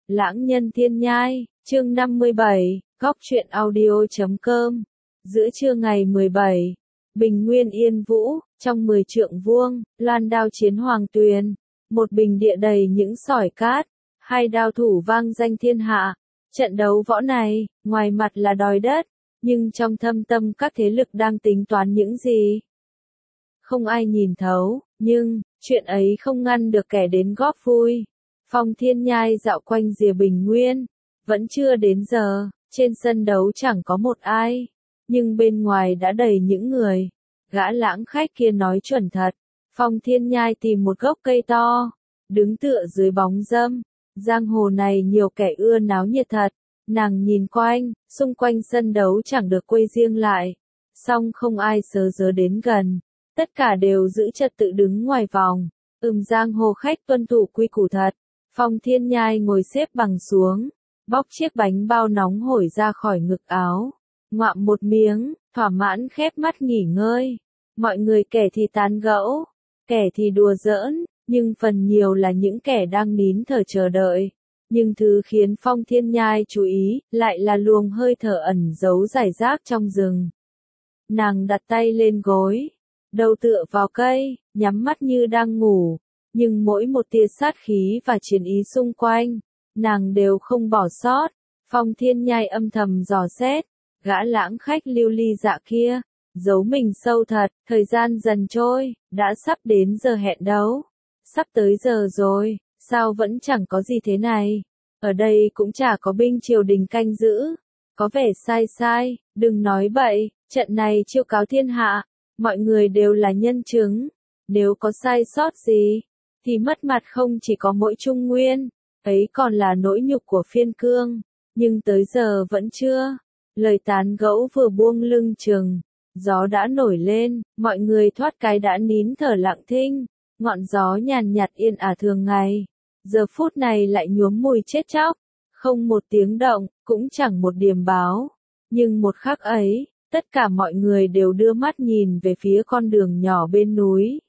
Lãng Nhân Thiên Nhai, chương 57, góc truyện audio.com. Giữa trưa ngày 17, Bình Nguyên Yên Vũ, trong 10 trượng vuông, loan đao chiến hoàng tuyền, một bình địa đầy những sỏi cát, hai đao thủ vang danh thiên hạ. Trận đấu võ này, ngoài mặt là đòi đất, nhưng trong thâm tâm các thế lực đang tính toán những gì? Không ai nhìn thấu, nhưng, chuyện ấy không ngăn được kẻ đến góp vui. Phong Thiên Nhai dạo quanh rìa Bình Nguyên, vẫn chưa đến giờ, trên sân đấu chẳng có một ai, nhưng bên ngoài đã đầy những người. Gã lãng khách kia nói chuẩn thật, Phong Thiên Nhai tìm một gốc cây to, đứng tựa dưới bóng râm, giang hồ này nhiều kẻ ưa náo nhiệt thật. Nàng nhìn quanh, xung quanh sân đấu chẳng được quây riêng lại, song không ai sớ dớ đến gần, tất cả đều giữ trật tự đứng ngoài vòng. Giang hồ khách tuân thủ quy củ thật. Phong Thiên Nhai ngồi xếp bằng xuống, bóc chiếc bánh bao nóng hổi ra khỏi ngực áo, ngoạm một miếng, thỏa mãn khép mắt nghỉ ngơi. Mọi người kẻ thì tán gẫu, kẻ thì đùa giỡn, nhưng phần nhiều là những kẻ đang nín thở chờ đợi. Nhưng thứ khiến Phong Thiên Nhai chú ý, lại là luồng hơi thở ẩn giấu rải rác trong rừng. Nàng đặt tay lên gối, đầu tựa vào cây, nhắm mắt như đang ngủ, nhưng mỗi một tia sát khí và chiến ý xung quanh, nàng đều không bỏ sót. Phong Thiên Nhai âm thầm dò xét, gã lãng khách lưu ly dạ kia, giấu mình sâu thật. Thời gian dần trôi, đã sắp đến giờ hẹn đấu. Sắp tới giờ rồi, sao vẫn chẳng có gì thế này? Ở đây cũng chả có binh triều đình canh giữ. Có vẻ sai, đừng nói bậy, trận này chiêu cáo thiên hạ, mọi người đều là nhân chứng. Nếu có sai sót gì, thì mất mặt không chỉ có mỗi Trung Nguyên, ấy còn là nỗi nhục của Phiên Cương. Nhưng tới giờ vẫn chưa. Lời tán gẫu vừa buông lưng chừng, gió đã nổi lên, mọi người thoát cái đã nín thở lặng thinh. Ngọn gió nhàn nhạt yên ả thường ngày, giờ phút này lại nhuốm mùi chết chóc, không một tiếng động, cũng chẳng một điềm báo. Nhưng một khắc ấy, tất cả mọi người đều đưa mắt nhìn về phía con đường nhỏ bên núi.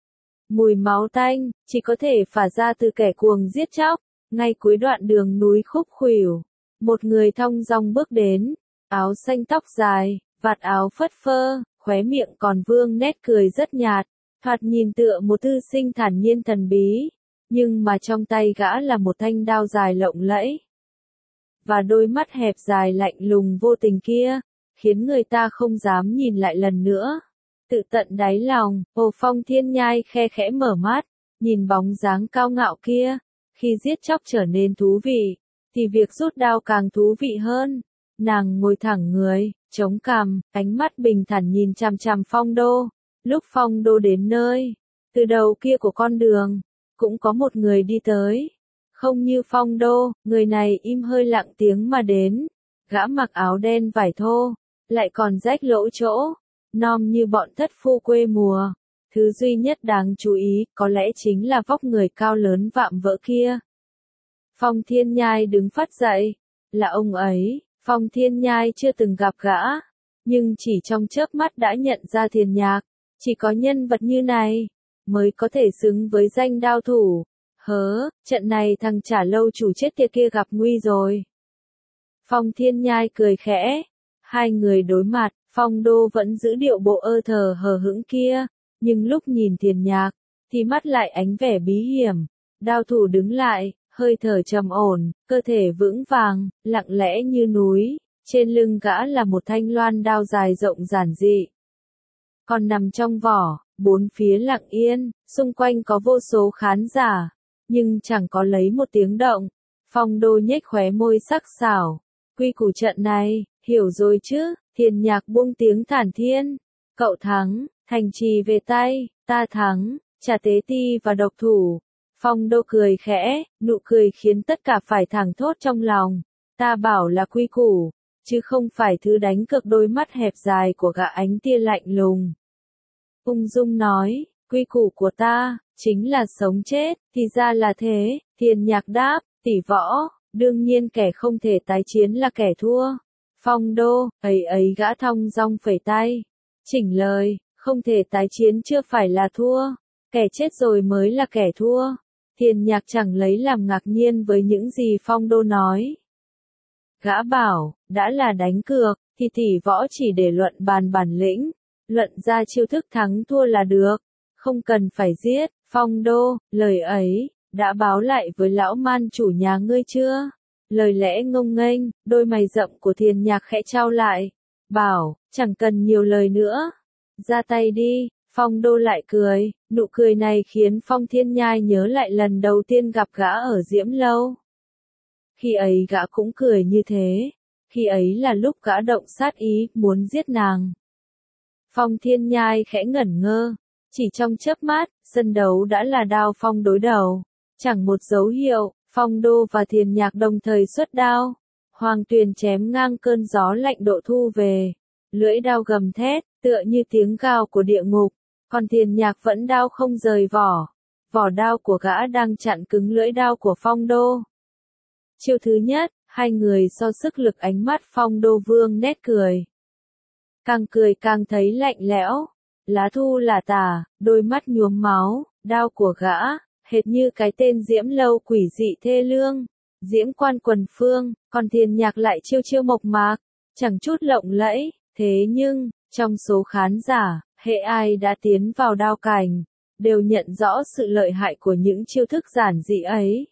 Mùi máu tanh, chỉ có thể phả ra từ kẻ cuồng giết chóc. Ngay cuối đoạn đường núi khúc khuỷu, một người thong dong bước đến, áo xanh tóc dài, vạt áo phất phơ, khóe miệng còn vương nét cười rất nhạt. Thoạt nhìn tựa một thư sinh thản nhiên thần bí, nhưng mà trong tay gã là một thanh đao dài lộng lẫy. Và đôi mắt hẹp dài lạnh lùng vô tình kia, khiến người ta không dám nhìn lại lần nữa. Tự tận đáy lòng, Hồ Phong Thiên Nhai khe khẽ mở mắt, nhìn bóng dáng cao ngạo kia. Khi giết chóc trở nên thú vị, thì việc rút đao càng thú vị hơn. Nàng ngồi thẳng người, chống cằm, ánh mắt bình thản nhìn chằm chằm Phong Đô. Lúc Phong Đô đến nơi, từ đầu kia của con đường, cũng có một người đi tới. Không như Phong Đô, người này im hơi lặng tiếng mà đến. Gã mặc áo đen vải thô, lại còn rách lỗ chỗ, nom như bọn thất phu quê mùa. Thứ duy nhất đáng chú ý, có lẽ chính là vóc người cao lớn vạm vỡ kia. Phong Thiên Nhai đứng phắt dậy, là ông ấy. Phong Thiên Nhai chưa từng gặp gã, nhưng chỉ trong chớp mắt đã nhận ra Thiền Nhạc. Chỉ có nhân vật như này, mới có thể xứng với danh đao thủ. Trận này thằng Trả Lâu chủ chết tiệt kia gặp nguy rồi. Phong Thiên Nhai cười khẽ. Hai người đối mặt, Phong Đô vẫn giữ điệu bộ ơ thờ hờ hững kia, nhưng lúc nhìn Thiền Nhạc, thì mắt lại ánh vẻ bí hiểm. Đao thủ đứng lại, hơi thở trầm ổn, cơ thể vững vàng, lặng lẽ như núi. Trên lưng gã là một thanh loan đao dài rộng giản dị. Còn nằm trong vỏ, bốn phía lặng yên, xung quanh có vô số khán giả, nhưng chẳng có lấy một tiếng động. Phong Đô nhếch khóe môi sắc sảo. Quy củ trận này, hiểu rồi chứ? Thiền Nhạc buông tiếng thản thiên. Cậu thắng, thành trì về tay, ta thắng, trả tế ti và độc thủ. Phong Đô cười khẽ, nụ cười khiến tất cả phải thẳng thốt trong lòng. Ta bảo là quy củ, chứ không phải thứ đánh cược. Đôi mắt hẹp dài của gã ánh tia lạnh lùng. Ung dung nói, quy củ của ta, chính là sống chết. Thì ra là thế. Thiền Nhạc đáp, tỷ võ, đương nhiên kẻ không thể tái chiến là kẻ thua. Phong Đô, ấy gã thong dong phẩy tay. Chỉnh lời, không thể tái chiến chưa phải là thua. Kẻ chết rồi mới là kẻ thua. Thiền Nhạc chẳng lấy làm ngạc nhiên với những gì Phong Đô nói. Gã bảo, đã là đánh cược, thì tỷ võ chỉ để luận bàn bản lĩnh, luận ra chiêu thức thắng thua là được, không cần phải giết. Phong Đô, lời ấy, đã báo lại với lão man chủ nhà ngươi chưa? Lời lẽ ngông nghênh, đôi mày rậm của Thiền Nhạc khẽ chau lại, bảo, chẳng cần nhiều lời nữa, ra tay đi. Phong Đô lại cười, nụ cười này khiến Phong Thiên Nhai nhớ lại lần đầu tiên gặp gã ở Diễm Lâu. Khi ấy gã cũng cười như thế, khi ấy là lúc gã động sát ý, muốn giết nàng. Phong Thiên Nhai khẽ ngẩn ngơ, chỉ trong chớp mắt, sân đấu đã là đao phong đối đầu. Chẳng một dấu hiệu, Phong Đô và Thiền Nhạc đồng thời xuất đao. Hoàng Tuyền chém ngang cơn gió lạnh độ thu về. Lưỡi đao gầm thét, tựa như tiếng gào của địa ngục. Còn Thiền Nhạc vẫn đao không rời vỏ. Vỏ đao của gã đang chặn cứng lưỡi đao của Phong Đô. Chiêu thứ nhất, hai người so sức lực, ánh mắt Phong Đô vương nét cười. Càng cười càng thấy lạnh lẽo. Lá thu là tả, đôi mắt nhuốm máu, đao của gã, hệt như cái tên Diễm Lâu quỷ dị thê lương. Diễm quan quần phương, còn Thiền Nhạc lại chiêu chiêu mộc mạc, chẳng chút lộng lẫy. Thế nhưng, trong số khán giả, hễ ai đã tiến vào đao cảnh, đều nhận rõ sự lợi hại của những chiêu thức giản dị ấy.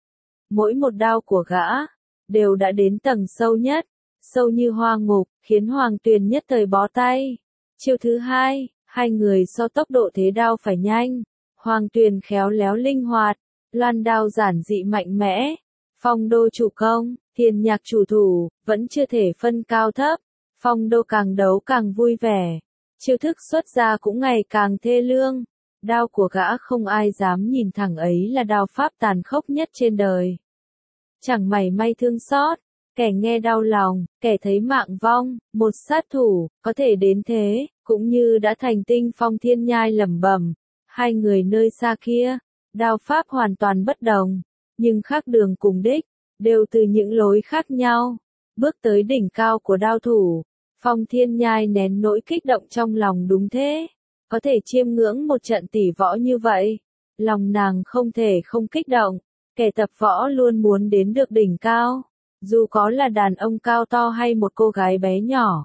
Mỗi một đao của gã, đều đã đến tầng sâu nhất, sâu như hoa ngục, khiến Hoàng Tuyền nhất thời bó tay. Chiêu thứ hai, hai người so tốc độ thế đao phải nhanh. Hoàng Tuyền khéo léo linh hoạt, loan đao giản dị mạnh mẽ. Phong Đô chủ công, Thiền Nhạc chủ thủ, vẫn chưa thể phân cao thấp. Phong Đô càng đấu càng vui vẻ. Chiêu thức xuất ra cũng ngày càng thê lương. Đao của gã không ai dám nhìn thẳng, ấy là đao pháp tàn khốc nhất trên đời. Chẳng mảy may thương xót, kẻ nghe đau lòng, kẻ thấy mạng vong, một sát thủ, có thể đến thế, cũng như đã thành tinh. Phong Thiên Nhai lẩm bẩm, hai người nơi xa kia, đao pháp hoàn toàn bất đồng, nhưng khác đường cùng đích, đều từ những lối khác nhau, bước tới đỉnh cao của đao thủ. Phong Thiên Nhai nén nỗi kích động trong lòng, đúng thế, có thể chiêm ngưỡng một trận tỷ võ như vậy, lòng nàng không thể không kích động, kẻ tập võ luôn muốn đến được đỉnh cao, dù có là đàn ông cao to hay một cô gái bé nhỏ.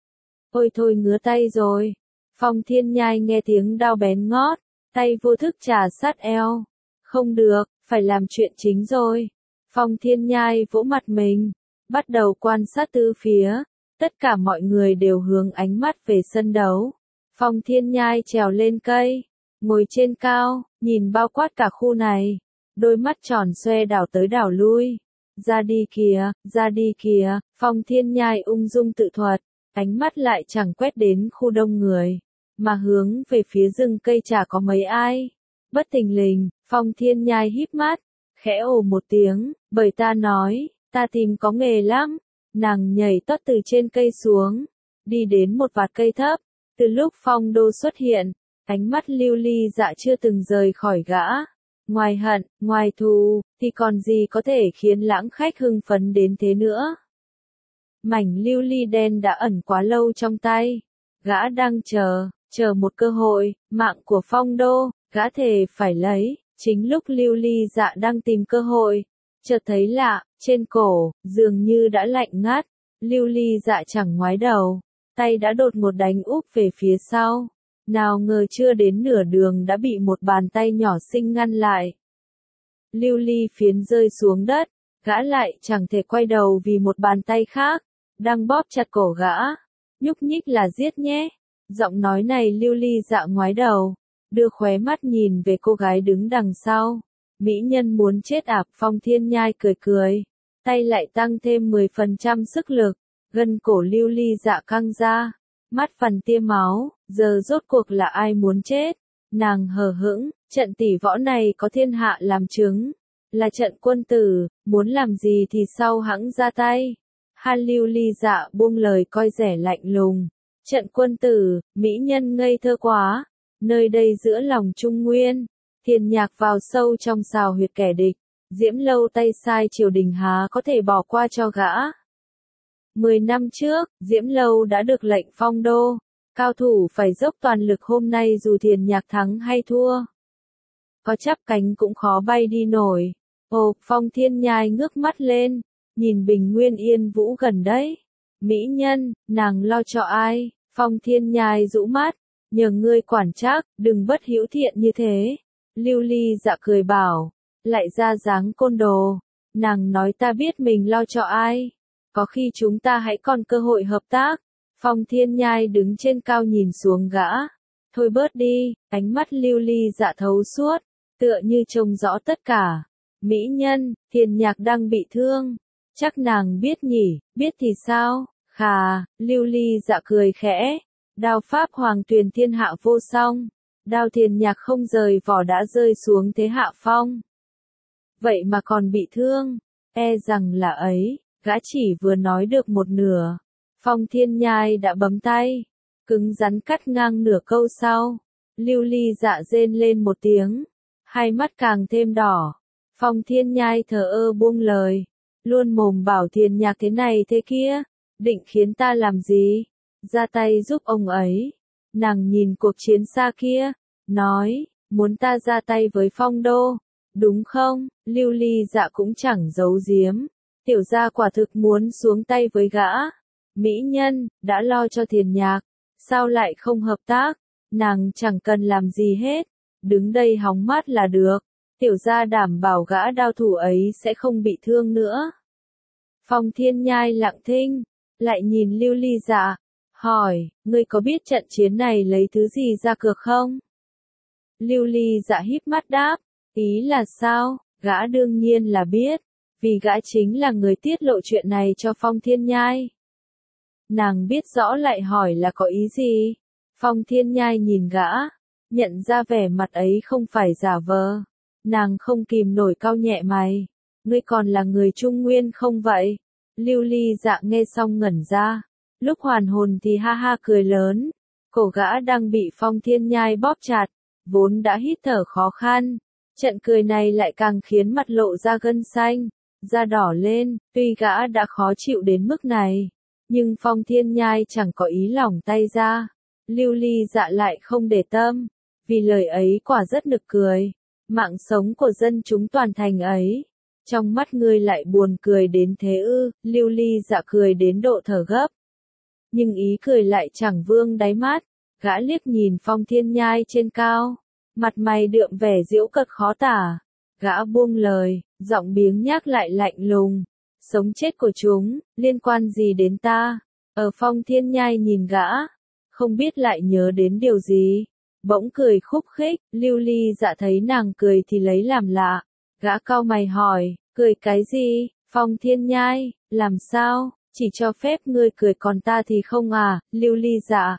Ôi thôi, ngứa tay rồi. Phong Thiên Nhai nghe tiếng đao bén ngót, tay vô thức trà sát eo. Không được, phải làm chuyện chính rồi. Phong Thiên Nhai vỗ mặt mình, bắt đầu quan sát tứ phía. Tất cả mọi người đều hướng ánh mắt về sân đấu. Phong Thiên Nhai trèo lên cây, ngồi trên cao, nhìn bao quát cả khu này. Đôi mắt tròn xoe đảo tới đảo lui. Ra đi kìa, ra đi kìa. Phong Thiên Nhai ung dung tự thuật, ánh mắt lại chẳng quét đến khu đông người, mà hướng về phía rừng cây chả có mấy ai. Bất thình lình, Phong Thiên Nhai híp mắt, khẽ ồ một tiếng, bởi ta nói, ta tìm có nghề lắm. Nàng nhảy tót từ trên cây xuống, đi đến một vạt cây thấp. Từ lúc Phong Đô xuất hiện, ánh mắt Lưu Ly Dạ chưa từng rời khỏi gã. Ngoài hận, ngoài thù, thì còn gì có thể khiến lãng khách hưng phấn đến thế nữa. Mảnh lưu ly đen đã ẩn quá lâu trong tay. Gã đang chờ một cơ hội, mạng của Phong Đô, gã thề phải lấy. Chính lúc Lưu Ly Dạ đang tìm cơ hội, chợt thấy lạ, trên cổ, dường như đã lạnh ngắt. Lưu Ly Dạ chẳng ngoái đầu, tay đã đột ngột đánh úp về phía sau. Nào ngờ chưa đến nửa đường đã bị một bàn tay nhỏ xinh ngăn lại. Lưu ly phiến rơi xuống đất, gã lại chẳng thể quay đầu vì một bàn tay khác đang bóp chặt cổ gã. Nhúc nhích là giết nhé. Giọng nói này Lưu Ly Dạ ngoái đầu, đưa khóe mắt nhìn về cô gái đứng đằng sau. Mỹ nhân muốn chết à? Phong Thiên Nhai cười cười, tay lại tăng thêm 10% sức lực, gân cổ Lưu Ly Dạ căng ra, mắt phần tia máu. Giờ rốt cuộc là ai muốn chết? Nàng hờ hững, trận tỷ võ này có thiên hạ làm chứng, là trận quân tử, muốn làm gì thì sau hẵng ra tay. Lưu Ly Dạ buông lời coi rẻ lạnh lùng. Trận quân tử, mỹ nhân ngây thơ quá. Nơi đây giữa lòng Trung Nguyên, Thiền Nhạc vào sâu trong xào huyệt kẻ địch. Diễm Lâu tay sai triều đình há có thể bỏ qua cho gã. 10 năm trước, Diễm Lâu đã được lệnh phong đô. Cao thủ phải dốc toàn lực hôm nay dù Thiền Nhạc thắng hay thua. có chắp cánh cũng khó bay đi nổi. Ồ, Phong Thiên Nhai ngước mắt lên, nhìn Bình Nguyên Yên Vũ gần đấy. Mỹ nhân, nàng lo cho ai? Phong Thiên Nhai rũ mắt, nhờ ngươi quản trách, đừng bất hữu thiện như thế. Lưu Ly Dạ cười bảo, lại ra dáng côn đồ. Nàng nói ta biết mình lo cho ai. Có khi chúng ta hãy còn cơ hội hợp tác. Phong Thiên Nhai đứng trên cao nhìn xuống gã. Thôi bớt đi, ánh mắt Lưu Ly Dạ thấu suốt, tựa như trông rõ tất cả. Mỹ nhân, Thiên Nhạc đang bị thương. Chắc nàng biết nhỉ, biết thì sao? Khà, Lưu Ly Dạ cười khẽ. Đao pháp hoàng tuyền thiên hạ vô song. Đao Thiên Nhạc không rời vỏ đã rơi xuống thế hạ phong. Vậy mà còn bị thương, e rằng là ấy, gã chỉ vừa nói được một nửa. Phong Thiên Nhai đã bấm tay, cứng rắn cắt ngang nửa câu sau. Lưu Ly Dạ rên lên một tiếng, hai mắt càng thêm đỏ. Phong Thiên Nhai thờ ơ buông lời, luôn mồm bảo Thiên Nhạc thế này thế kia, định khiến ta làm gì? Ra tay giúp ông ấy. Nàng nhìn cuộc chiến xa kia, nói, muốn ta ra tay với Phong Đô, đúng không? Lưu Ly Dạ cũng chẳng giấu giếm, tiểu gia quả thực muốn xuống tay với gã. Mỹ nhân, đã lo cho Thiên Nhạc, sao lại không hợp tác? Nàng chẳng cần làm gì hết, đứng đây hóng mát là được. Tiểu gia đảm bảo gã đao thủ ấy sẽ không bị thương nữa. Phong Thiên Nhai lặng thinh, lại nhìn Lưu Ly Dạ, hỏi, ngươi có biết trận chiến này lấy thứ gì ra cược không? Lưu Ly Dạ híp mắt đáp, ý là sao? Gã đương nhiên là biết, vì gã chính là người tiết lộ chuyện này cho Phong Thiên Nhai. Nàng biết rõ lại hỏi là có ý gì? Phong Thiên Nhai nhìn gã, nhận ra vẻ mặt ấy không phải giả vờ. Nàng không kìm nổi cau nhẹ mày. Ngươi còn là người Trung Nguyên không vậy? Lưu Ly Dạ nghe xong ngẩn ra. Lúc hoàn hồn thì ha ha cười lớn. Cổ gã đang bị Phong Thiên Nhai bóp chặt, vốn đã hít thở khó khăn. Trận cười này lại càng khiến mặt lộ ra gân xanh, da đỏ lên. Tuy gã đã khó chịu đến mức này, nhưng Phong Thiên Nhai chẳng có ý lỏng tay ra. Lưu Ly Dạ lại không để tâm, vì lời ấy quả rất nực cười. Mạng sống của dân chúng toàn thành ấy, trong mắt ngươi lại buồn cười đến thế ư? Lưu Ly Dạ cười đến độ thở gấp, nhưng ý cười lại chẳng vương đáy mắt. Gã liếc nhìn Phong Thiên Nhai trên cao, mặt mày đượm vẻ giễu cợt khó tả. Gã buông lời, giọng biếng nhác lại lạnh lùng. Sống chết của chúng, liên quan gì đến ta? Phong Thiên Nhai nhìn gã, không biết lại nhớ đến điều gì. Bỗng cười khúc khích, Lưu Ly Dạ thấy nàng cười thì lấy làm lạ. Gã cau mày hỏi, cười cái gì? Phong Thiên Nhai, làm sao? Chỉ cho phép ngươi cười còn ta thì không à? Lưu Ly Dạ,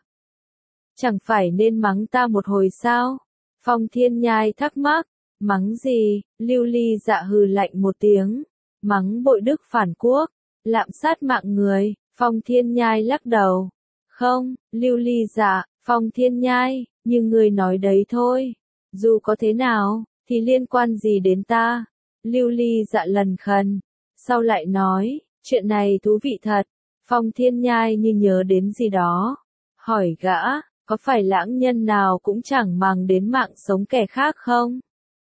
chẳng phải nên mắng ta một hồi sao? Phong Thiên Nhai thắc mắc, mắng gì? Lưu Ly Dạ hừ lạnh một tiếng, mắng bội đức phản quốc, lạm sát mạng người. Phong Thiên Nhai lắc đầu, không. Lưu Ly Dạ, Phong Thiên Nhai, nhưng ngươi nói đấy thôi, dù có thế nào, thì liên quan gì đến ta? Lưu Ly Dạ lần khần, sau lại nói, chuyện này thú vị thật. Phong Thiên Nhai như nhớ đến gì đó, hỏi gã, có phải lãng nhân nào cũng chẳng màng đến mạng sống kẻ khác không?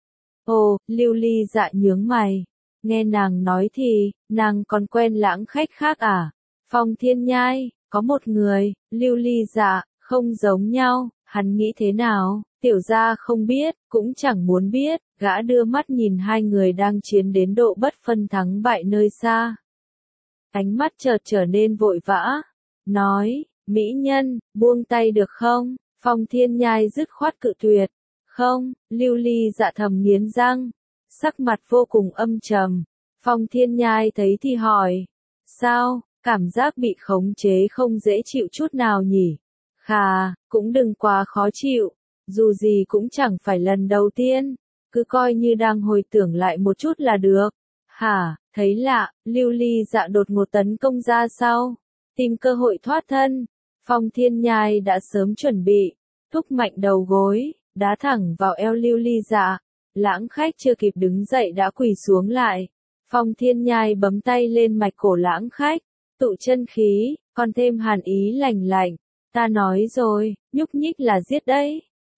Ồ, Lưu Ly Dạ nhướng mày, nghe nàng nói thì, nàng còn quen lãng khách khác à? Phong Thiên Nhai, có một người. Lưu Ly Dạ, không giống nhau. Hắn nghĩ thế nào? Tiểu gia không biết, cũng chẳng muốn biết. Gã đưa mắt nhìn hai người đang chiến đến độ bất phân thắng bại nơi xa. Ánh mắt chợt trở nên vội vã, nói, mỹ nhân, buông tay được không? Phong Thiên Nhai dứt khoát cự tuyệt. Không. Lưu Ly Dạ thầm nghiến răng, sắc mặt vô cùng âm trầm. Phong Thiên Nhai thấy thì hỏi, sao? Cảm giác bị khống chế không dễ chịu chút nào nhỉ? Khà, cũng đừng quá khó chịu, dù gì cũng chẳng phải lần đầu tiên, cứ coi như đang hồi tưởng lại một chút là được. Hả, thấy lạ, Lưu Ly Dạ đột ngột tấn công ra sau, tìm cơ hội thoát thân. Phong Thiên Nhai đã sớm chuẩn bị, thúc mạnh đầu gối, đá thẳng vào eo Lưu Ly Dạ. Lãng khách chưa kịp đứng dậy đã quỳ xuống lại. Phong Thiên Nhai bấm tay lên mạch cổ lãng khách, tụ chân khí, còn thêm hàn ý lạnh lạnh. Ta nói rồi, nhúc nhích là giết đấy.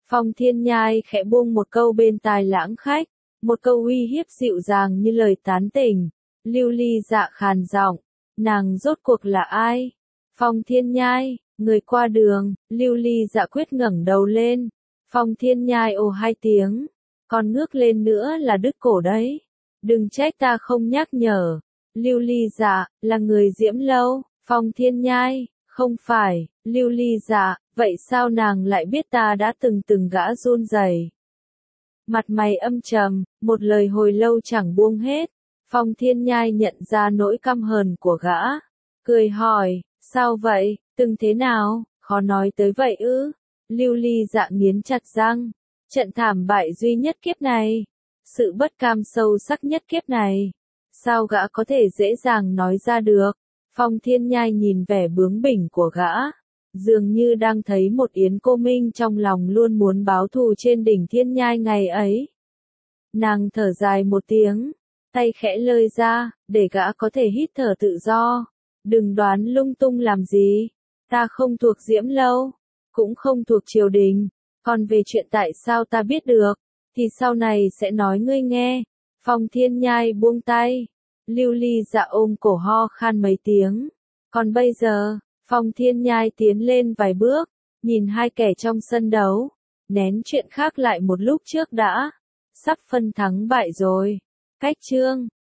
Phong Thiên Nhai khẽ buông một câu bên tai Lãng Khách, một câu uy hiếp dịu dàng như lời tán tỉnh. Lưu Ly Dạ khàn giọng, nàng rốt cuộc là ai? Phong Thiên Nhai, người qua đường. Lưu Ly Dạ quyết ngẩng đầu lên. Phong Thiên Nhai ồ hai tiếng, còn ngước lên nữa là đứt cổ đấy. Đừng trách ta không nhắc nhở. Lưu Ly Dạ, là người Diễm Lâu. Phong Thiên Nhai, không phải. Lưu Ly Dạ, vậy sao nàng lại biết ta đã từng gã run rẩy? Mặt mày âm trầm, một lời hồi lâu chẳng buông hết. Phong Thiên Nhai nhận ra nỗi căm hờn của gã, cười hỏi, sao vậy, từng thế nào, khó nói tới vậy ư? Lưu Ly Dạ nghiến chặt răng, trận thảm bại duy nhất kiếp này, sự bất cam sâu sắc nhất kiếp này, sao gã có thể dễ dàng nói ra được? Phong Thiên Nhai nhìn vẻ bướng bỉnh của gã, dường như đang thấy một Yến Cô Minh trong lòng luôn muốn báo thù trên đỉnh Thiên Nhai ngày ấy. Nàng thở dài một tiếng, tay khẽ lơi ra, để gã có thể hít thở tự do. Đừng đoán lung tung làm gì, ta không thuộc Diễm Lâu, cũng không thuộc triều đình, còn về chuyện tại sao ta biết được, thì sau này sẽ nói ngươi nghe. Phong Thiên Nhai buông tay, Lưu Ly Dạ ôm cổ ho khan mấy tiếng. Còn bây giờ, Phong Thiên Nhai tiến lên vài bước, nhìn hai kẻ trong sân đấu, nén chuyện khác lại một lúc trước đã, sắp phân thắng bại rồi. Cách chương